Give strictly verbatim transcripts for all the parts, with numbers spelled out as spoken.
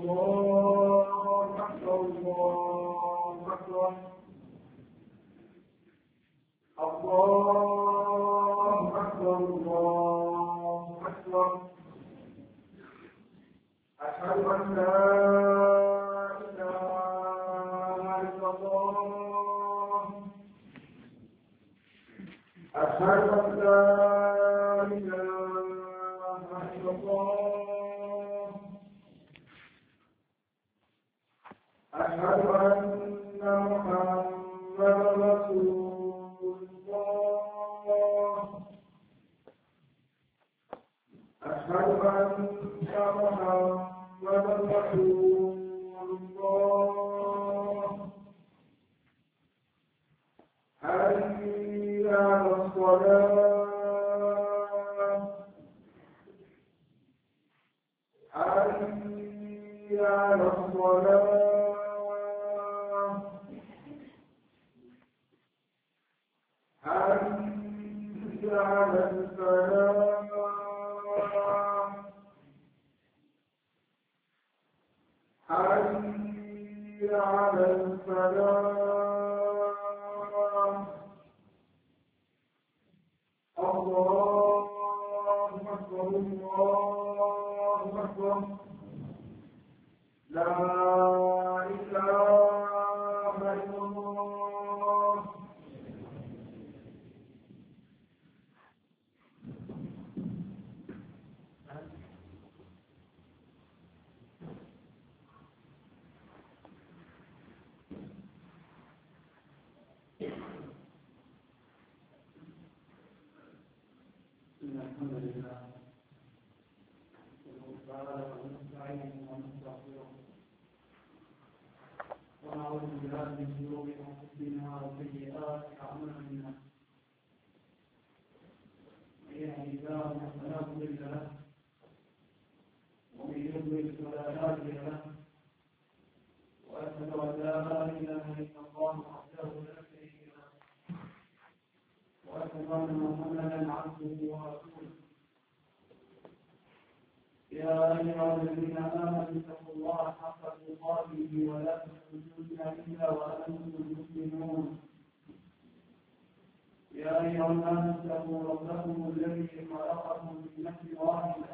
الله أكبر الله أكبر الله أكبر الله أكبر أشهد أن لا إله إلا الله أشهد أن لا إله إلا الله أشهد أن محمدا رسول الله أشهد أن محمدا رسول الله حي على الصلاة حي على الصلاة حي على الفلاح حي على الفلاح الله أكبر الله أكبر لا إله إلا الله إن الحمد لله تعالى ونستعينه ونستغفره ونعوذ بالله من شرور أنفسنا وسيئات أعمالنا من يهده الله فلا مضل له ومن يضلل فلا هادي له وأشهد أن لا إله إلا الله وحده لا شريك له وأشهد أن محمدا عبده ورسوله يا أيها الذين آمنوا اتقوا الله حق تقاته ولا تموتن إلا وأنتم مسلمون يا أيها الناس اتقوا ربكم الذي خلقكم من نفس واحدة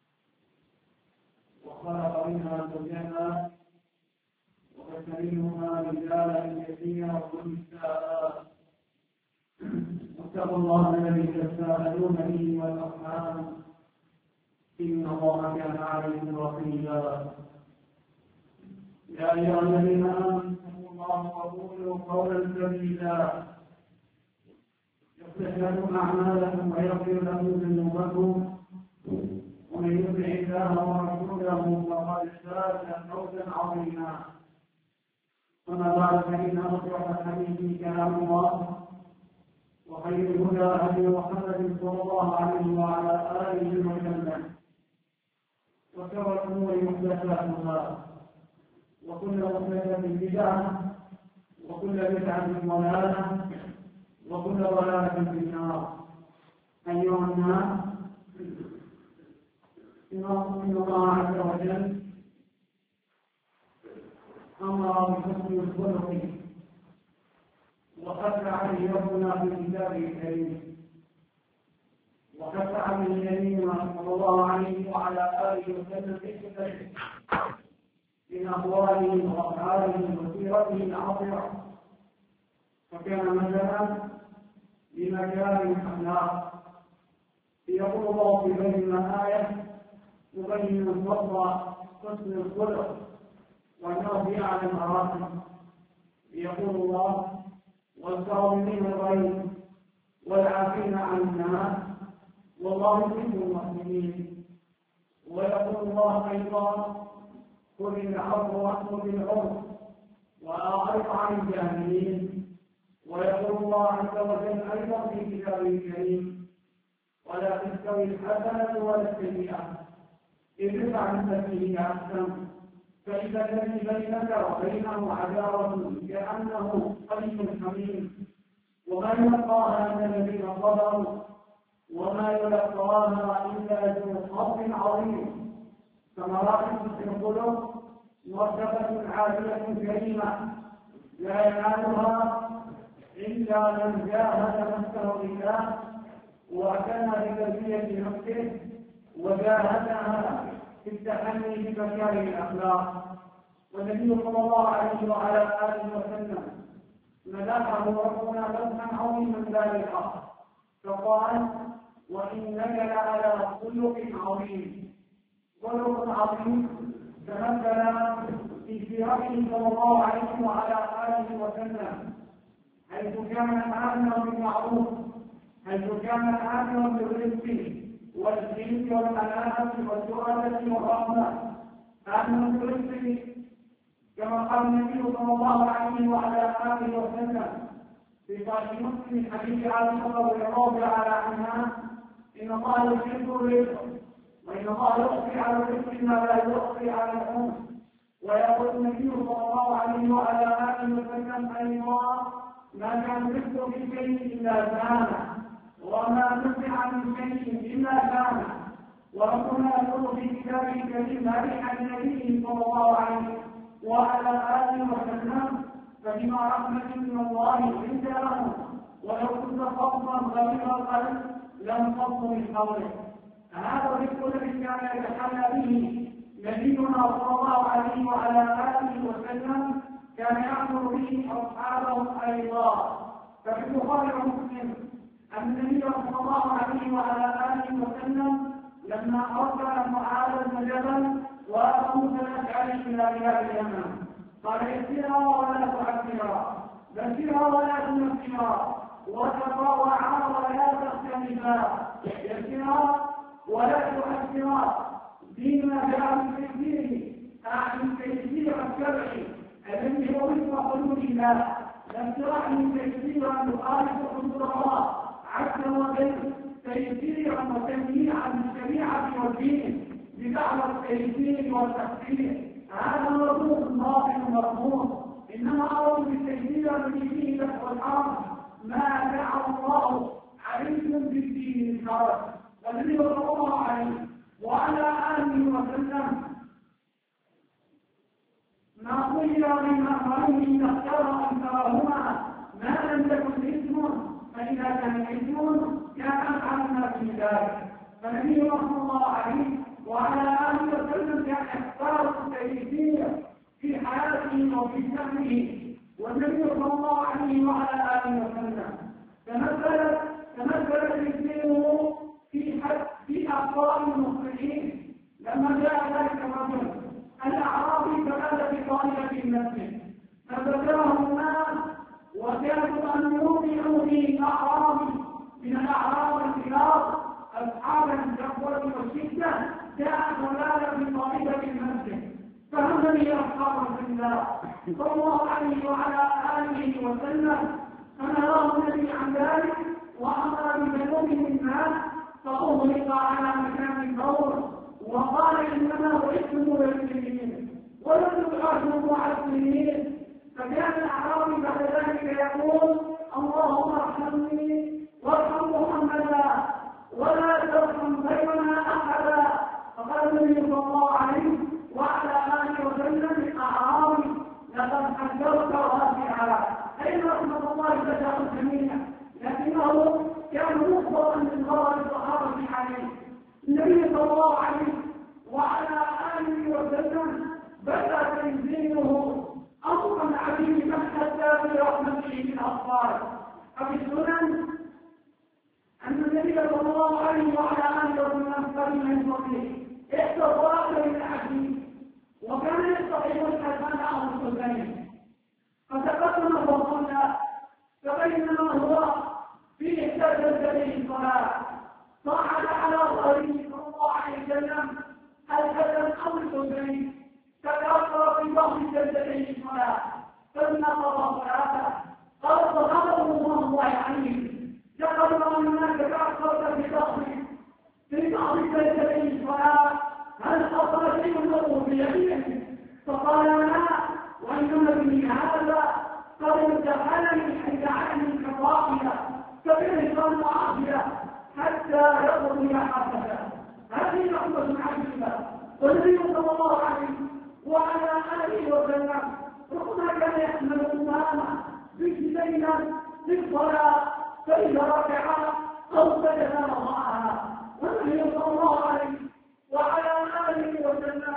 وخلق منها زوجها وبث منهما رجالا كثيرا ونساء واتقوا الله الذي تساءلون به والأرحام إن الله كان عليكم رقيبا يا أيها الذين آمنوا اتقوا الله وقولوا قولا سديدا يصلح لكم أعمالكم ويغفر لكم ذنوبكم ومن يطع الله ورسوله فقد فاز فوزا عظيما أما بعد فإن أصدق الحديث كلام الله وخير الهدى هدي محمد صلى الله عليه وعلى آله وسلم وشر الأمور محدثاتها وكل محدثة بدعة وكل بدعة ضلالة وكل ضلالة في النار أيها الناس إن الله عز وجل أمر بحسن الخلق وخف عليه ربنا في كتابه الكريم وخف عن النبي صلى الله عليه وعلى آله وسلم من أقواله وأفعاله وسيرته العاطرة فكان مثلا لمكارم الأخلاق يقول الله في بين آية تبين الفضل حسن الخلق وأنه يعلم أراكم يقول الله والكاظمين الغيظ والعافين عن الناس والله يحب المحسنين ويقول الله أيضا خذ العفو وأمر بالعرف وأعرض عن الجاهلين ويقول الله عز وجل أيضا في كتابه الكريم ولا تستوي الحسنة ولا السيئة ادفع بالتي هي أحسن فإذا الذي بينك وبينه عداوة كأنه قريب حميم وما يلقاها إلا الذين صبروا وما يلقاها إلا ذو حظ عظيم ثمرات في القلوب مرتبة عالية كريمة لا ينالها إلا من جاهد نفسه بالله واعتنى بتربية نفسه وجاهدها في التحلي بمكارم الأخلاق. والنبي صلى الله عليه وعلى آله وسلم مدحه ربنا مدحا عظيما ذلك فقال: وإنك لعلى خلق عظيم. خلق عظيم تمثل في سيرته صلى الله عليه وعلى آله وسلم، حيث كان آمرا بالمعروف، حيث كان آمرا بالرزق والحلم والأناة والجرأة والرحمة، آمرا بالرزق كما قال النبي صلى الله عليه وعلى آله وسلم في صحيح مسلم حديث عائشة رضي الله تعالى عنها: إن الله يحب الرزق وإن الله يخفي على الرزق ما لا يخفي على الأم. ويقول النبي صلى الله عليه وعلى آله وسلم: أيضا ما كان الرزق في شيء إلا كان، وما نزع من شيء إلا كان. وربنا يقول في كتابه الكريم مدحا النبي صلى الله عليه وعلى آله وسلم: فبما رحمة من الله لنت لهم ولو كنت فظا غليظ القلب لانفضوا من حولك. هذا الرزق الذي كان يتحلى به نبينا صلى الله عليه وعلى آله وسلم كان يأمر به أصحابه أيضا. ففي البخاري ومسلم أن النبي صلى الله عليه وعلى آله وسلم لما أرسل معاذ بن جبل وأموسى الأشعري إلى بلاد اليمن قال: يسيرا ولا تعسرا، بشرا ولا تنفرا، وتطوعا ولا تختلفا، يسيرا ولا تعسرا. ديننا جاء بالتيسير، أعني التيسير الشرعي الذي هو وفق حدود الله، لم تعني تيسيرا يخالف حدود الله عز وجل، تيسيرا وتنميعا للشريعة والدين بدعوى التيسير والتخفيف. هذا مرفوض باطل مرفوض، انما امر بالتيسير الذي فيه دفع الحرج ما دعا الله عليكم بالدين الحرج. والنبي صلى الله عليه وعلى اله وسلم ما خير من امرين اختار انكرهما ما لم تكن اسم، فاذا كان اسم كان افعل في ذلك. فالنبي صلى الله عليه وعلى آله وسلم كان يختار التيسير في حياته وفي شأنه. والنبي صلى الله عليه وعلى آله وسلم تمثل تمثل تيسيره في في أخبار المصلحين. لما جاء ذلك الرجل الأعرابي فبات في طائفة المسجد فذكره الناس وكانوا أن يوقعوا به أعرابي من الأعراب الكبار أصحاب الجبوة والشدة جاءت ولاده في طائفة المسجد فهمني أصحاب الله صلى الله عليه وعلى آله وسلم فنراه النبي عن ذلك وأمر ببلوغه الناس فأغلق على مكان الدور وقال: إنما بعثتم للمسلمين ولم تبعثوا على المسلمين. فكان الأعرابي بعد ذلك يقول: اللهم ارحمني وارحم محمدا ولا ترحم غيرنا أحدا. فقال النبي صلى الله عليه وعلى آله وسلم للأعرابي: لقد حذرت رافعا، أي رحمة الله تشاء الجميع، لكنه كان مخبرا من غرض الصحابة عليه. النبي صلى الله عليه وعلى آله وسلم بدأ تنزيله أمرا عظيما حتى برحمته من أطفال. ففي السنن أن النبي صلى الله عليه وعلى آله وسلم قال من فضله إحدى الظاهر من الحديث وكان يستطيع الحسن أو الحسين فتقدم فضلنا فبينما هو في إحدى جلسته الصلاة صعد على ظهره صلى الله عليه وسلم الحسن أو الحسين تكاثر في ظهر جلسته الصلاة فلما قضى صلاته قال: صحابه الله عليه تقرر الناس كأكثر في ظهره في بعض جلسته الصلاة هل أصاب شيء له بيمينه؟ فقال: لا، وإنما به هذا قد ارتحلني حيث عني كطاقية فبالإنسان عافية حتى يقضي حقه. هذه رحمة عجيبة والنبي صلى الله عليه وعلى آله وسلم ربما كان يحمل الإمامة بجلينا في الصلاة فإذا ركع أو سجد رضاها، والنبي صلى الله عليه وعلى آله وسلم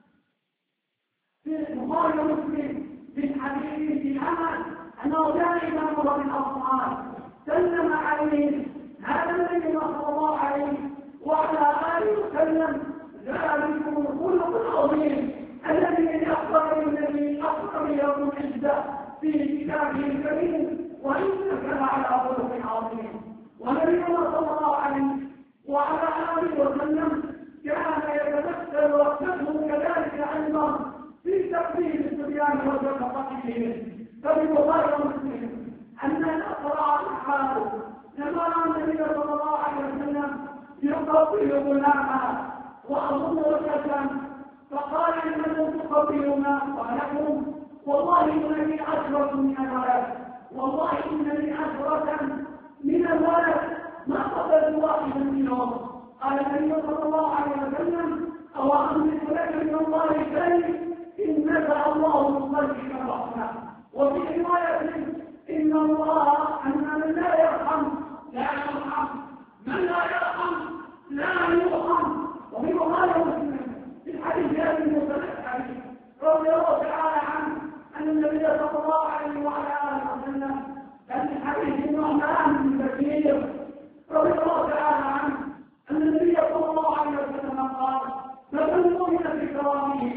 في البخاري ومسلم من حديث في العمل أنه دائما مر بالأطفال سلم عليه هذا النبي صلى الله عليه وعلى آله وسلم ذلكم الخلق العظيم الذي أخبر النبي أخبر يوم العزة في كتابه الكريم وإنك لعلى خلق عظيم. ونبينا صلى الله عليه وعلى آله وسلم كان يتمثل وقته كذلك أيضا في تقديم الصبيان وشفقتهم. فبالبخاري ومسلم أن الأقرع الحال لما رأى النبي صلى الله عليه وسلم يقبل غلاما وأظن وجهه فقال إنكم تقبلون ولكم والله إنني أشرف من الولد، والله إنني أشرف من الولد ما قبلت واحدا منهم. قال النبي صلى الله عليه وسلم أو أملك لك من الله شيء إن نزع الله من قلبك الرحمة. وفي رواية إن الله أن من لا يرحم لا يرحم، من لا يرحم لا يرحم. وفي بخاري ومسلم في الحديث ابي موسى الاشعري رضي الله تعالى عنه ان النبي صلى الله عليه وعلى اله وسلم كان في حديث النعمان بن بشير رضي الله تعالى عنه ان النبي صلى الله عليه وسلم قال: مثل المؤمن في كرامه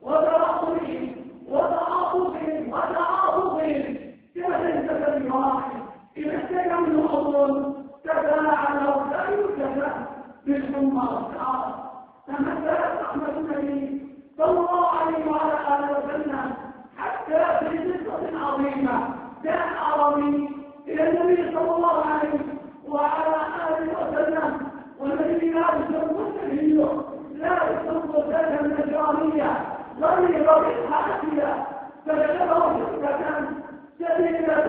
وتراحمه وتعاطفه وتعاطفه كمثل جسد واحد اذا اشتكى منه عضو تداعى له سائر الجسد بالحمى والسعار. تمثلت رحمة النبي صلى الله عليه وعلى آله وسلم حتى في قصة عظيمة جاء أعرابي إلى النبي صلى الله عليه وعلى آله وسلم والنبي لا يسلم النبي لا يسلم ذات النجرانية غير بالحاجية فجلبه شدة شديدة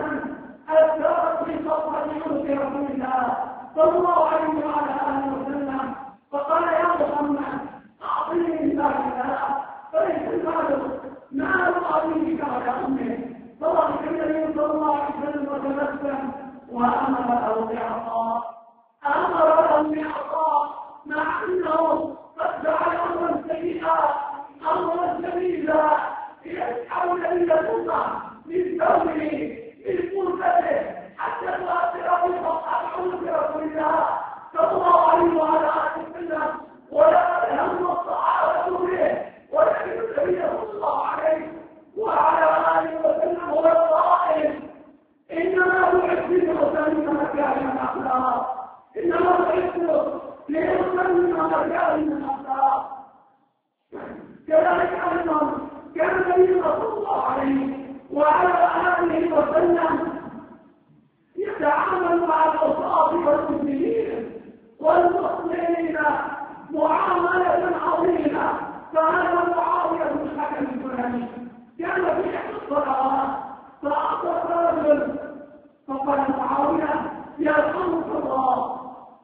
أثرت في صفحة عنق رسول الله صلى الله عليه وعلى آله وسلم فقال: يا محمد أعطيني من ذلك فليس المال مال أعطيك على أمه. فضحك النبي صلى الله عليه وسلم وتبسم وأمر له بعطاء أمر له بعطاء مع أنه قد جعل أمرا سيئا أمرا شديدا يسحب إلى الأمة من ثوبه من فرصته حتى تؤثر في صفحة عنق رسول الله صلى الله عليه وعلى آله وسلم ولا يهم الصحابة به، ولكن النبي صلى الله عليه وعلى آله وسلم هو القائل: إنما بعثت لأتمم مكارم الأخلاق، إنما بعثت لأتمم مكارم الأخلاق. كذلك أيضا كان النبي صلى الله عليه وعلى آله وسلم يتعامل مع الأوصاف والمسلمين والمسلمين معاملة عظيمة. فهذا معاوية بن الحكم السلمي كان في إحدى الصلوات فأعطى رجل فقال معاوية: يرحمك الله.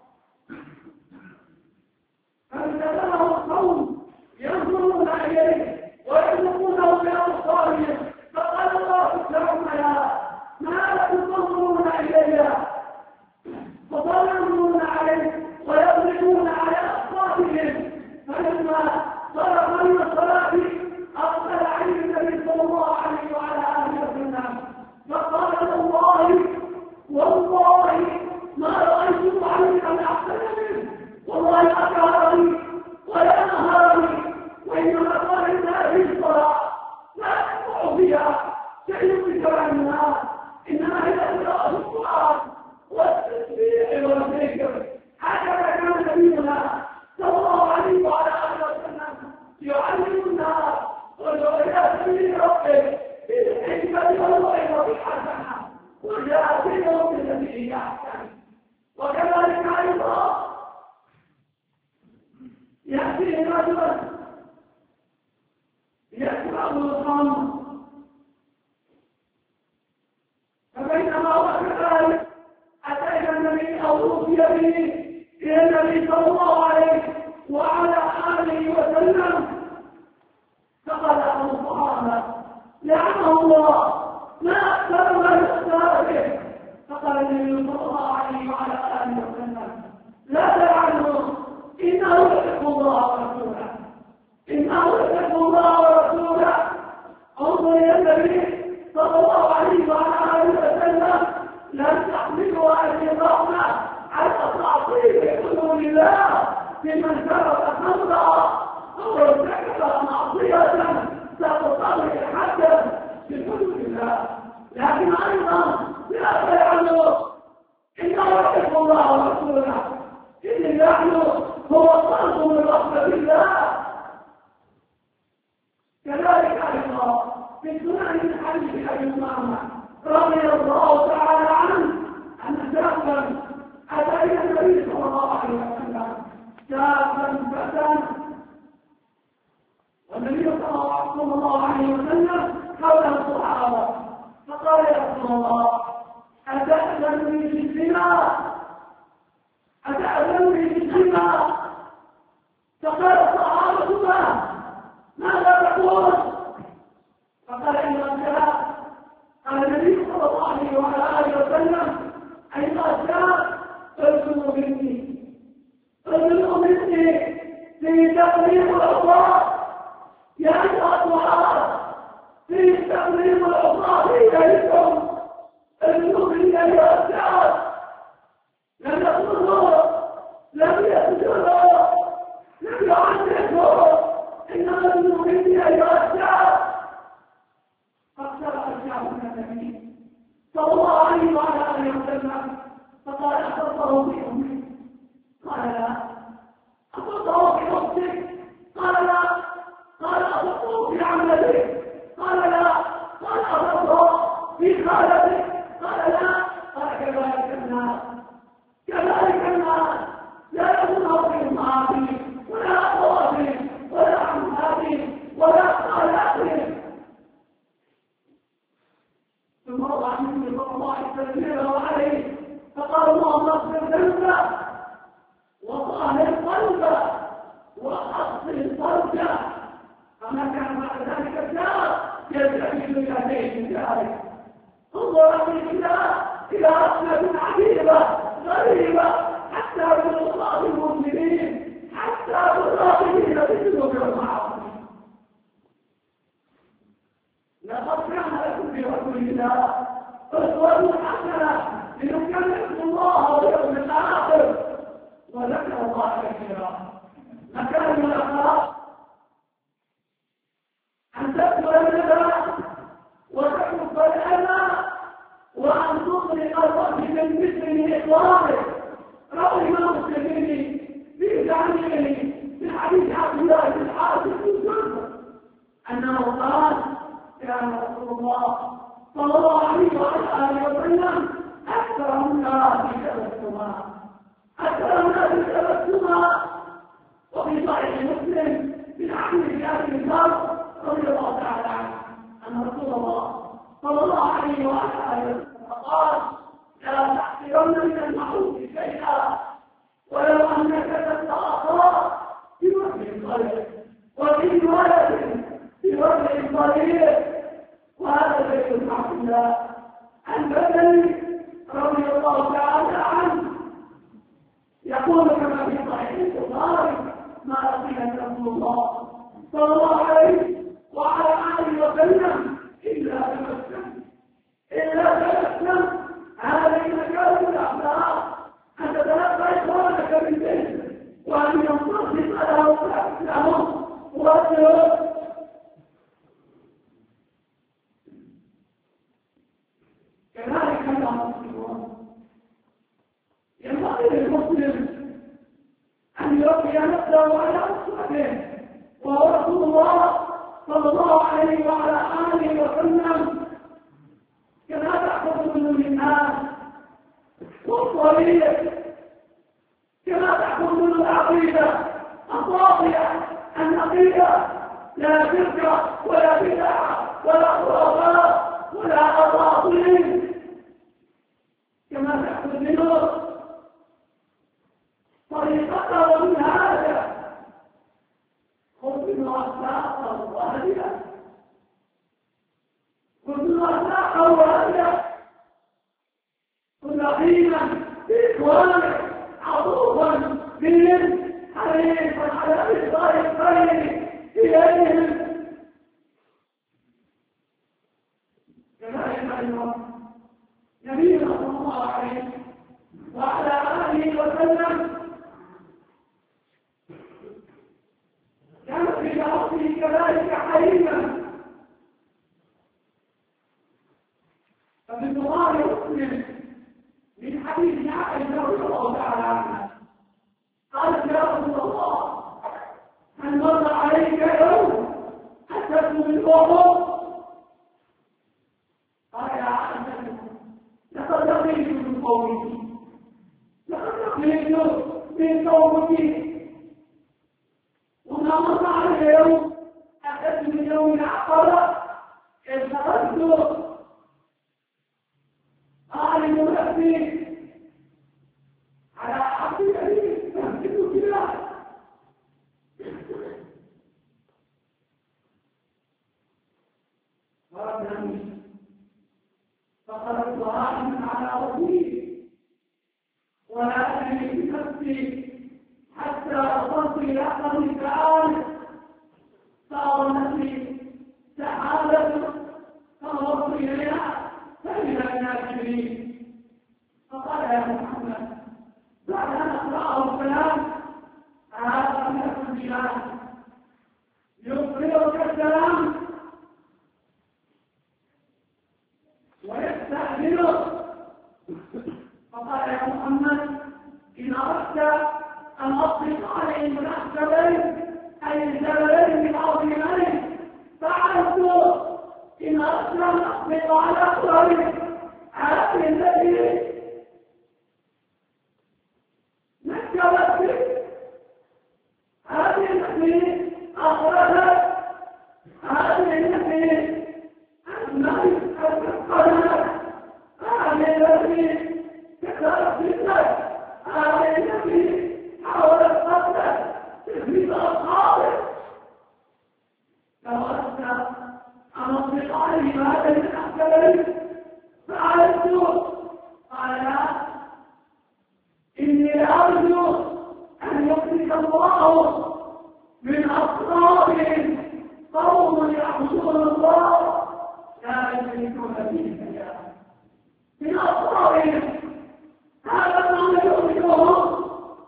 فانتبهه القوم ينظرون إليه ويذوقونه بأبصارهم فقال الله لهم: يا ما لكم تنظرون إلي؟ فظلمون عليه ويضربون على أصواتهم. فلما صرف من الصلاة أقبل عليه النبي صلى الله عليه وعلى آله وسلم فقال: والله والله ما رأيت عليك أحسن منه، والله أكرهني ولا نهارني، وإنما قال إن هذه الصلاة لا يقع فيها شيء من كلام الناس، إنما هي قراءة القرآن والتسبيح والذكر. هكذا كان نبينا صلى الله عليه وعلى آله وسلم يعلم الناس ويدعو إلى سبيل ربه بالحكمة والموعظة الحسنة ويجادلهم بالتي هي أحسن. وكذلك أيضا يأتي رجل يشرب الخمر فبينما هو كذلك أتى النبي أو أوصي به إلى النبي صلى الله عليه وعلى آله وسلم الله ما أكثر ما يختار به. فقال النبي صلى الله عليه وعلى آله وسلم لا تفعلوا إنه يحب الله ورسوله إنه يحب الله ورسوله. انظر إلى النبي صلى الله عليه وعلى آله وسلم لم تحملوا أجرهن على تعطيل حدود الله لمن شرب خمرا أو ارتكب معصية ستطلع حدا في حدود الله. لكن أيضا لا تفعلوا إنه يحب الله ورسوله إن النحن هو الصرف من رحمة الله. كذلك أيضا في سنن من حديث أبي أمامة رضي الله تعالى عنه أن شابا أتى إلى النبي صلى الله عليه وسلم شابا فتى والنبي صلى الله عليه وسلم حوله الصحابة فقال يا رسول الله أتأذنني بالزنا أتأذنني بالزنا؟ فقال الصحابة ما ماذا تقول؟ فقال إن الجهاد قال النبي صلى الله عليه وعلى آله وسلم أيها الشاب ارجعوا مني ارجعوا مني في تقليم العصاة يا أيها الصحابة في تقليم العصاة إليكم ارجعوا مني أيها الشاب. لم يقولوا لم يسجدوا لم يعذبوا إنما ارجعوا مني أيها الشاب. فاقترح الشعب من النبي صلى الله عليه وعلى آله وسلم فقال أخبره في أمي؟ قال لا. أخبره في أختك؟ قال لا. قال أخبره في عمتك؟ قال لا. قال أخبره في خالتك؟ قال لا. قال كذلك الناس كذلك الناس لا يكون في المعاصي ولا أخواتهم ولا عماتهم ولا خالاتهم. ثم وضع النبي صلى الله عليه وسلم عليه فقال اللهم اغفر ذنبه وطهر قلبه واصل فرجه. فما كان بعد ذلك الشهر يلتفت الى بيت ذلك. انظر الى الى رحمه عجيبه غريبه حتى بالوصال المسلمين حتى بالراغبين بالذنوب والمعاصي. لقد كان لكم في رسول الله أسوة حسنة لمن كان يذكر الله واليوم الآخر وذكر الله كثيرا. مكان من الأخلاق أن تذكر الندى وتحب الأذى وأن تطلق الرأس من مثل إطلاقه. روى الإمام الترمذي في تعليمه من حديث عبد الله بن الحارث بن جرير أنه قال كان رسول الله صلى الله عليه وعلى آله وسلم أكثر الناس تبسما أكثر الناس تبسما. وفي صحيح مسلم من حديث أبي ذر رضي الله تعالى عنه أن رسول الله صلى الله عليه وعلى آله وسلم قال لا تحقرن من المعروف شيئا ولو أنك تتأخر في وجه الخير وفي ولد في وجه الخير. وهذا بيت عبد الله البدري رضي الله تعالى عنه يقول كما في صحيح البخاري ما لقي رسول الله صلى الله عليه وعلى آله وسلم إلا تبسم إلا تبسم. هذه مكان الأخلاق أن تتلقى إخوانك بالبيت وأن ينصرف لهم وأن كذلك المسلمون ينبغي للمسلم أن يربي نفسه على أسوته وهو رسول الله صلى الله عليه وعلى آله وسلم. كما تحفظ منه الناس والطريق كما تحفظ منه العقيدة الصافية النقية لا شرك ولا بدعة ولا خرافات ولا أباطيل. كما تحفظ منه طريقته ومن هذا خذ منه أخلاقه الظاهرة كنت أخلاقا وأهلا كنت رحيما بإخوانك عطوفا بهم حريصا على إصدار الخير إليهم كذلك أيضا نبينا صلى الله عليه وعلى آله وسلم كان في رأسه كذلك حليما ففي البخاري ومسلم من حديث عائشة رضي الله تعالى عنها قالت يا رسول الله هل مر عليك يوم أتت بالوضوء؟ قال يا عائشة لقد لقيت من قومك لقد لقيت من قومك وما مر علي يوم أتت من يوم عقبة إذ خرجت أعلم نفسي على حق الذي تمسك بالله فربني فقرأت راحا على ربي ولا أدري بنفسي حتى وصلت إلى قبر تعالى صار نفسي سحابة فنظرت إليها فإذا الناس فقال يا محمد بعد أن أقرأه السلام هذا من الجبال يخبرك السلام ويستأذنك فقال يا محمد إن أردت أن أطلق عليهم الأحسبين أي الجبلين العظيمين فعلت إن أردت أن أطلق على أخبارك هذه التي نكبت بك هذه التي أخرجت هذه التي أنمت أثقلت هذه التي كثرت فتنك هذه التي حاولت قتلك تثبيت أصحابك لو أردت أن أطلق عليهم هذه الأحسبين فعلت قال لا إني لأرجو أن يخرج الله من أصحابهم قوم يعبدون الله لا يشركون به شيئا من أصحابهم هذا ما يخرجهم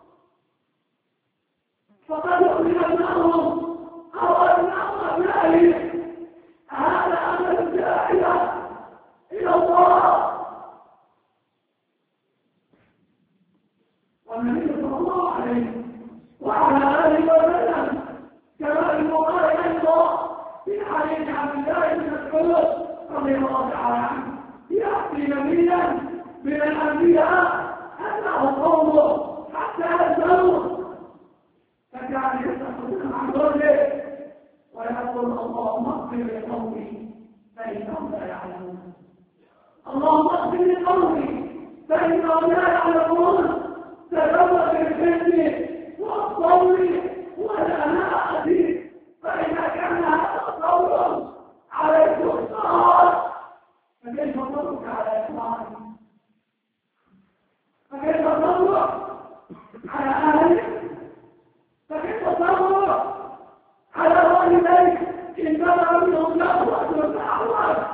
فقد يخرج ابنائهم أو أبناء أبنائهم هذا أمر الداعية إلى الله والنبي صلى الله عليه وعلى آله وسلم كما المقال أيضا في حديث عبد الله بن مسعود رضي الله تعالى عنه يأتي نبيا من الأنبياء أنه قومه حتى يسألوه فكان يسألون عن رجله ويقول اللهم اغفر لقومي فإنهم لا يعلمون اللهم اغفر لقومي فإنهم لا يعلمون تزوج بالحلم والصبر والأناءة فإذا كان هذا الصبر عليك الصلاة فكيف صبرك على إخوانك فكيف صبرك على أهلك فكيف صبرك على والديك إن بلغ منهم نقوة وتعود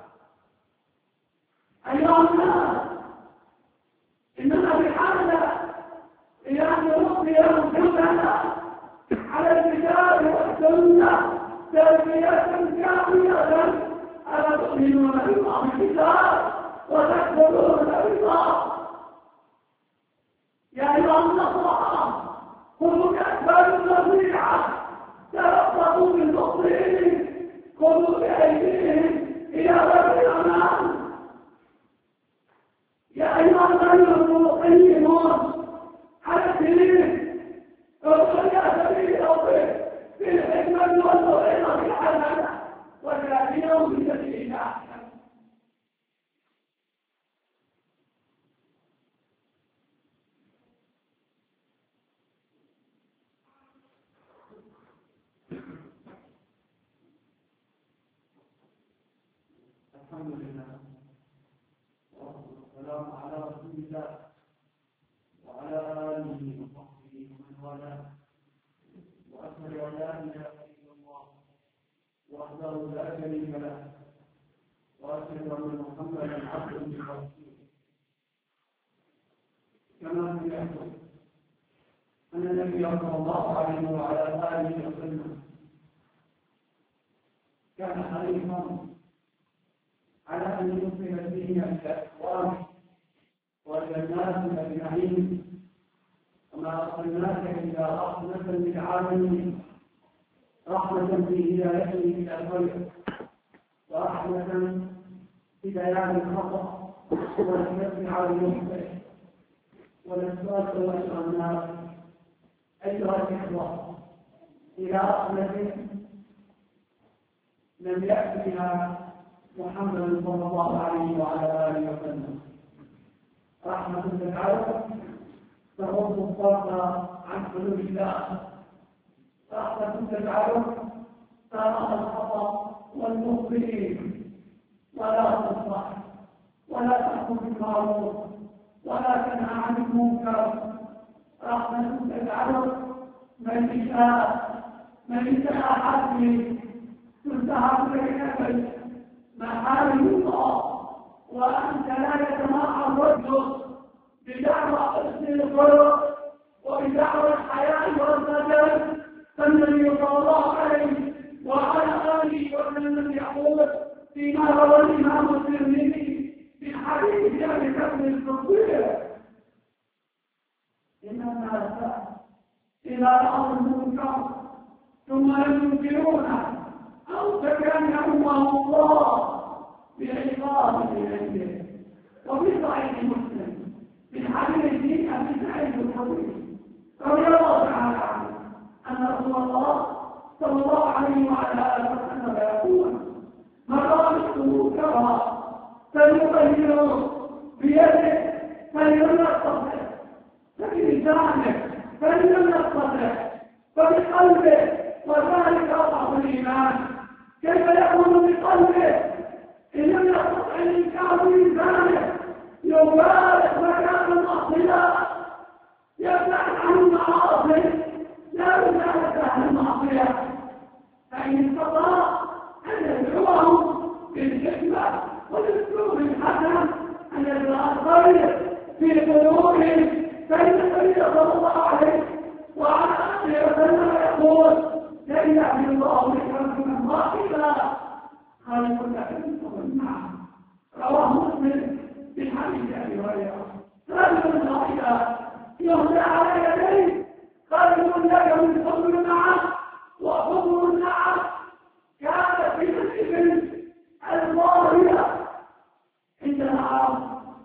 أيها الناس إننا بحاجة إلى أن نربي أنفسنا على الكتاب والسنة تربية كاملة ألا تؤمنون بالله الكتاب وتكفرون بالله يا أيها النصارى خذوا كأسباب النصيحة تربطوا بالمصريين خذوا بأيديهم إلى باب الأمان يا أيها الغير المقيمون على الدين ارسل يا سبيل ربك بالحكمة والموعظة الحسنة وجاهدهم بسبيل الله الحمد لله والسلام على رسول الله وعلى آله وصحبه ومن والاه وأشهد أن لا إله إلا الله وحده لا شريك له وأشهد أن محمدا عبده ورسوله كما سمعتم أن النبي صلى الله عليه وعلى آله وسلم كان حريصا على أن يوصل الدين إلى إخوانه وإلى الناس أجمعين وما أرسلناك إلا رحمة للعالمين رحمة في هدايته إلى الخير ورحمة في بيان الخطأ والنصر على المخطئ والإصلاح وإلى الناس أيها الإخوة إلى رحمة لم يأت بها محمد صلى الله عليه وعلى آله وسلم رحمة للعالم تغض الطرف عن حدود الله رحمة للعالم ترى الخطأ والمخطئين ولا تصلح ولا تحكم بالمعروف ولا تنهى عن المنكر رحمة للعالم من شاء من شاء حسبه تنتهى بينك محارم الله وأنت لا يتماحى الرجل بدعوى حسن الخلق وبدعوى الحياة والرجال فالنبي صلى الله عليه وعلى آله وسلم يقول فيما روى الإمام الترمذي من حديث أبي بكر الصديق إن الناس إذا رأوا المنكر ثم لم ينكرونه أو تكلمهم الله بعقاب من عنده وفي صحيح مسلم من حديث أبي سعيد الخدري رضي الله تعالى عنه أن رسول الله صلى الله عليه وعلى آله وسلم يقول من رأى منكرا فليغيره بيده فلينقصه فبلسانه فلينقصه فبقلبه وذلك أضعف الإيمان كيف يكون بقلبه إن لم يستطع الإنكار بلسانه يبالغ مكان المعصية يبتعد عن المعاصي لا يزال عن المعصية فإن استطاع أن يدعوهم بالحكمة والأسلوب الحسن أن يزرع الخير في قلوبهم فإن النبي صلى الله عليه وعلى آله وسلم يقول لا إله إلا الله وحده واحدا خالق الأحد والنعم رواه مسلم من حديث أبي هريرة رجل واحدا يهدى على يديه خالق لك من حب النعم وحب النعم كان في الإبل الظاهرة عند العرب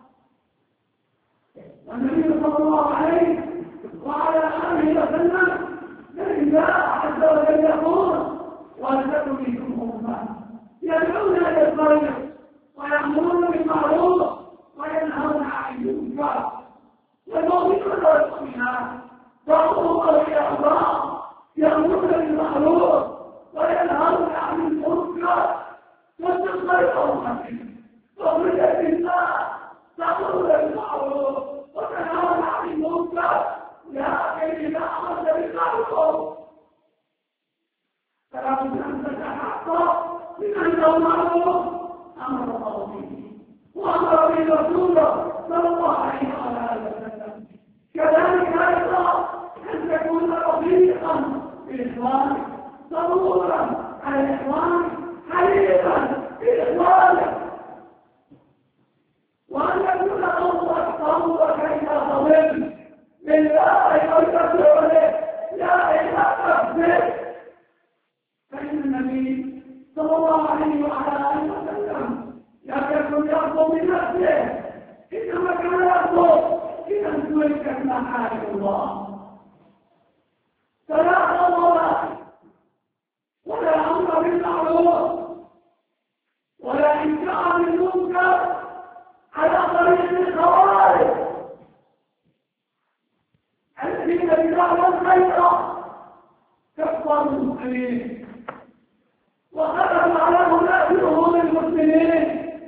والنبي صلى الله عليه وعلى آله وسلم لله عز وجل يقول ولتكن منكم أمة يدعون إلى الخير ويأمرون بالمعروف وينهون عن المنكر والمؤمنون والمؤمنات بعضهم أولياء يأمرون بالمعروف وينهون عن المنكر وتلقى أمة وبدأ بالله تأمرون بالمعروف وتنهون عن المنكر لكن إذا أمرت بالمعروف فلا بد أن تتحقق من أنه معروف أمر الله به وأمر به رسوله صلى الله عليه وآله وسلم كذلك أيضا أن تكون رفيقا بإخوانك صبورا على إخوانك حليما بإخوانك وأن يكون قومك قومك إذا ظلمت بالله ورسوله لا إله إلا فإن النبي صلى الله عليه وعلى آله وسلم لم يكن يرضى بنفسه إنما كان يرضى إذا انتهكت محارم الله فلا غضب ولا أمر بالمعروف ولا إنكار المنكر على طريق الخوارج الذين بدعوى الخير كفروا المسلمين وخرجوا على منافقهم المسلمين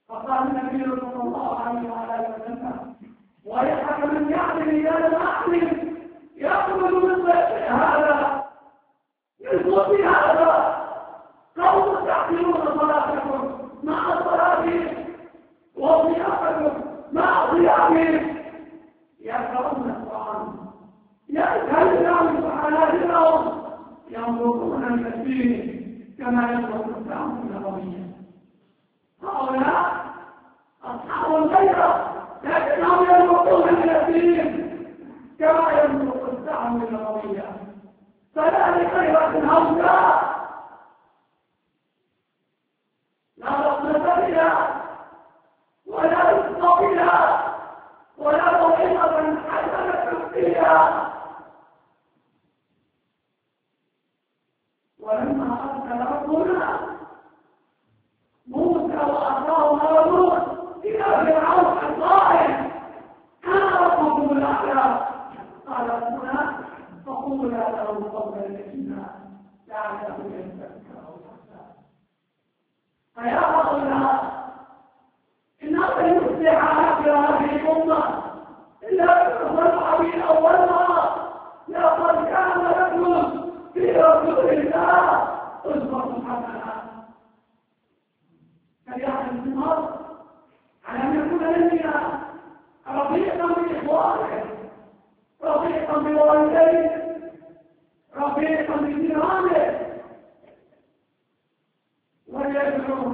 فقال النبي صلى الله عليه وآله وسلم ويحك من يعمل إذا لم أعمل يأخذ من بيت هذا من صوت هذا قوم تحملون صلاتكم مع صلاتهم وضيافتكم مع ضيافهم يقرؤون القرآن يتكلمون حناجرهم ينظرون التسبيح كما ينظر السهم النبوية هؤلاء أصحاب الغيرة لكنهم ينظرون التسبيح كما ينظر السهم النبوية فلا لغيرة هؤلاء لا رحمة بها ولا رزق بها ولا موعظة حسنة فيها ولما أرسل ربنا موسى وأخاه هارون إلى فرعون الظالم أنا ربكم الأعلى قال ربنا فقولا له قولا لينا لعله يذكر أو يخشى فيا هؤلاء إنه لن يصلح آخر هذه الأمة إلا بالرفع من أولها لقد كان لكم في رسول الله أسوة حسنة فليحرص المرء على أن يكون لدينا رفيقا بإخوانه رفيقا بوالديه رفيقا بجيرانه وليدعو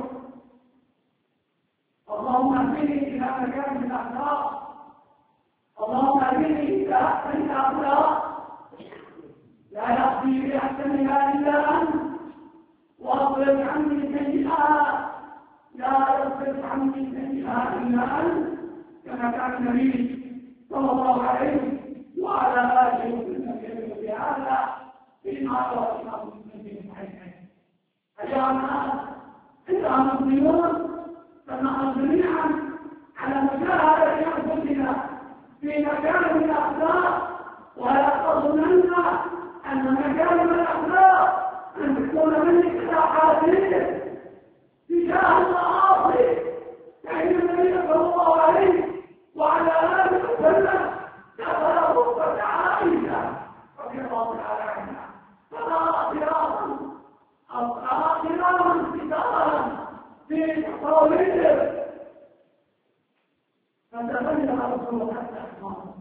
اللهم اهدني إلى مكان الأخلاق اللهم اهدني إلى أحسن الأخلاق لا يقضي بأحسنها إلا أنت واصرف عني سيئها لا يصرف عني سيئها إلا أنت كما كان النبي صلى الله عليه وعلى آله وسلم بهذا فيما روى الإمام مسلم في صحيحه أيها الناس أيها المسلمون فنحن جميعا على مشاهدة أنفسنا في مكان من الأخلاق ولا تظننا أن مكان من الأخلاق أن تكون من إصلاحاته تجاه المعاصي يعني النبي صلى الله عليه وعلى آله وسلم دخل غرفة عائشة رضي الله تعالى عنها فرأى صراطا أو رأى صراطا ستارا في قوله فتبين رسول حتى أحمر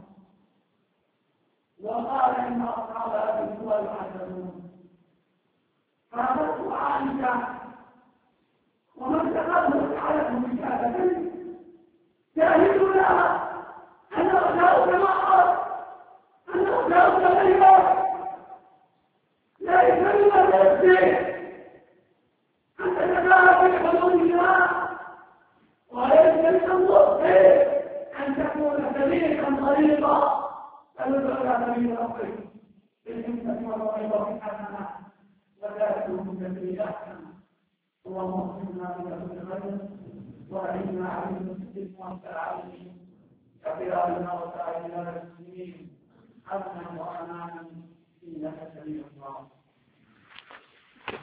وقال إن أصحاب هذه الصور يعذبون فأخذت عائشة ومن تقدم على مشاهدة شاهد لها أنه جاءت معه أنه جاءت غيره لا يكلم نفسه أن تتباهى في حدود الله وليس ينظر أن تكون سبيلا طريقا فندعو إلى سبيل ربك بالحكمة والموعظة الحسنة وذلكم بالتي أحسن اللهم اغفرنا بك خير وأعنا على المسلمين والسعادة كفرارنا وسائر المسلمين حسنا